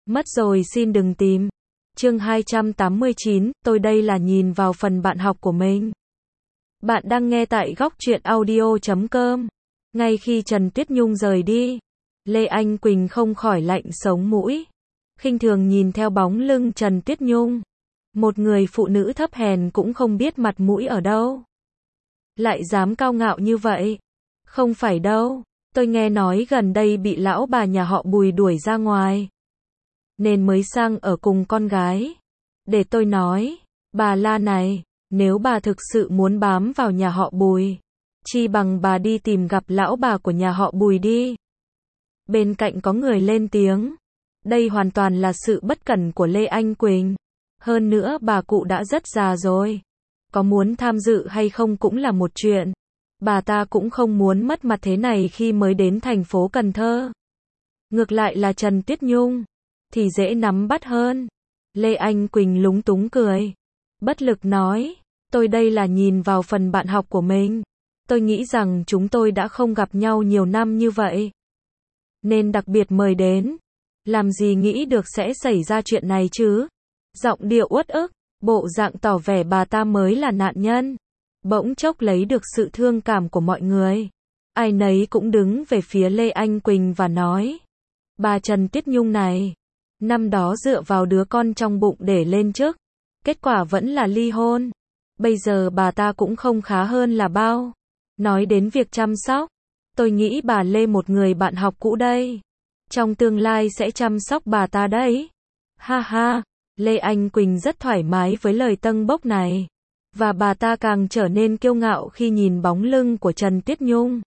Mất rồi xin đừng tìm. Chương 289, tôi đây là nhìn vào phần bạn học của mình. Bạn đang nghe tại góc truyện audio.com. Ngay khi Trần Tuyết Nhung rời đi, Lê Anh Quỳnh không khỏi lạnh sống mũi, khinh thường nhìn theo bóng lưng Trần Tuyết Nhung. Một người phụ nữ thấp hèn cũng không biết mặt mũi ở đâu, lại dám cao ngạo như vậy. Không phải đâu, tôi nghe nói gần đây bị lão bà nhà họ Bùi đuổi ra ngoài, nên mới sang ở cùng con gái. Để tôi nói, bà La này, nếu bà thực sự muốn bám vào nhà họ Bùi, chi bằng bà đi tìm gặp lão bà của nhà họ Bùi đi. Bên cạnh có người lên tiếng. Đây hoàn toàn là sự bất cẩn của Lê Anh Quỳnh. Hơn nữa bà cụ đã rất già rồi. Có muốn tham dự hay không cũng là một chuyện. Bà ta cũng không muốn mất mặt thế này khi mới đến thành phố Cần Thơ. Ngược lại là Trần Tuyết Nhung thì dễ nắm bắt hơn. Lê Anh Quỳnh lúng túng cười, bất lực nói, tôi đây là nhìn vào phần bạn học của mình. Tôi nghĩ rằng chúng tôi đã không gặp nhau nhiều năm như vậy, nên đặc biệt mời đến. Làm gì nghĩ được sẽ xảy ra chuyện này chứ? Giọng điệu uất ức, bộ dạng tỏ vẻ bà ta mới là nạn nhân. Bỗng chốc lấy được sự thương cảm của mọi người. Ai nấy cũng đứng về phía Lê Anh Quỳnh và nói, bà Trần Tuyết Nhung này, năm đó dựa vào đứa con trong bụng để lên chức, kết quả vẫn là ly hôn. Bây giờ bà ta cũng không khá hơn là bao. Nói đến việc chăm sóc, tôi nghĩ bà Lê một người bạn học cũ đây, trong tương lai sẽ chăm sóc bà ta đấy. Ha ha, Lê Anh Quỳnh rất thoải mái với lời tâng bốc này. Và bà ta càng trở nên kiêu ngạo khi nhìn bóng lưng của Trần Tuyết Nhung.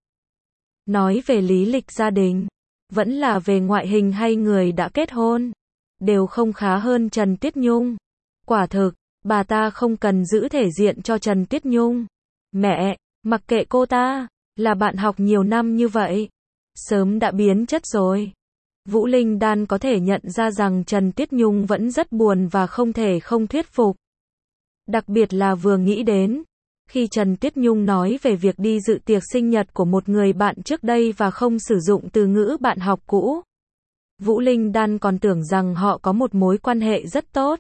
Nói về lý lịch gia đình, vẫn là về ngoại hình hay người đã kết hôn, đều không khá hơn Trần Tuyết Nhung. Quả thực, bà ta không cần giữ thể diện cho Trần Tuyết Nhung. Mẹ, mặc kệ cô ta, là bạn học nhiều năm như vậy, sớm đã biến chất rồi. Vũ Linh Đan có thể nhận ra rằng Trần Tuyết Nhung vẫn rất buồn và không thể không thuyết phục. Đặc biệt là vừa nghĩ đến, khi Trần Tuyết Nhung nói về việc đi dự tiệc sinh nhật của một người bạn trước đây và không sử dụng từ ngữ bạn học cũ. Vũ Linh Đan còn tưởng rằng họ có một mối quan hệ rất tốt.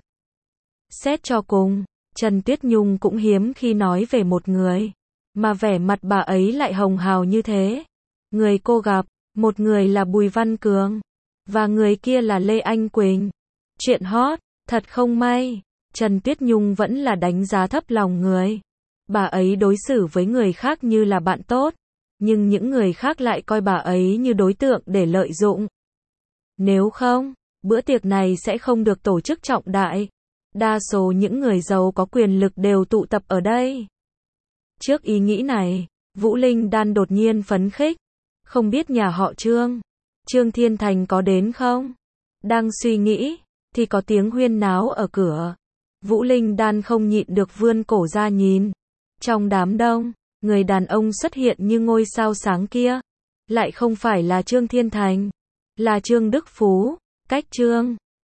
Xét cho cùng, Trần Tuyết Nhung cũng hiếm khi nói về một người, mà vẻ mặt bà ấy lại hồng hào như thế. Người cô gặp, một người là Bùi Văn Cường, và người kia là Lê Anh Quỳnh. Chuyện hot, thật không may, Trần Tuyết Nhung vẫn là đánh giá thấp lòng người. Bà ấy đối xử với người khác như là bạn tốt, nhưng những người khác lại coi bà ấy như đối tượng để lợi dụng. Nếu không, bữa tiệc này sẽ không được tổ chức trọng đại. Đa số những người giàu có quyền lực đều tụ tập ở đây. Trước ý nghĩ này, Vũ Linh Đan đột nhiên phấn khích. Không biết nhà họ Trương Thiên Thành có đến không? Đang suy nghĩ, thì có tiếng huyên náo ở cửa. Vũ Linh Đan không nhịn được vươn cổ ra nhìn. Trong đám đông, người đàn ông xuất hiện như ngôi sao sáng kia. Lại không phải là Trương Thiên Thành, là Trương Đức Phú. Cách Trương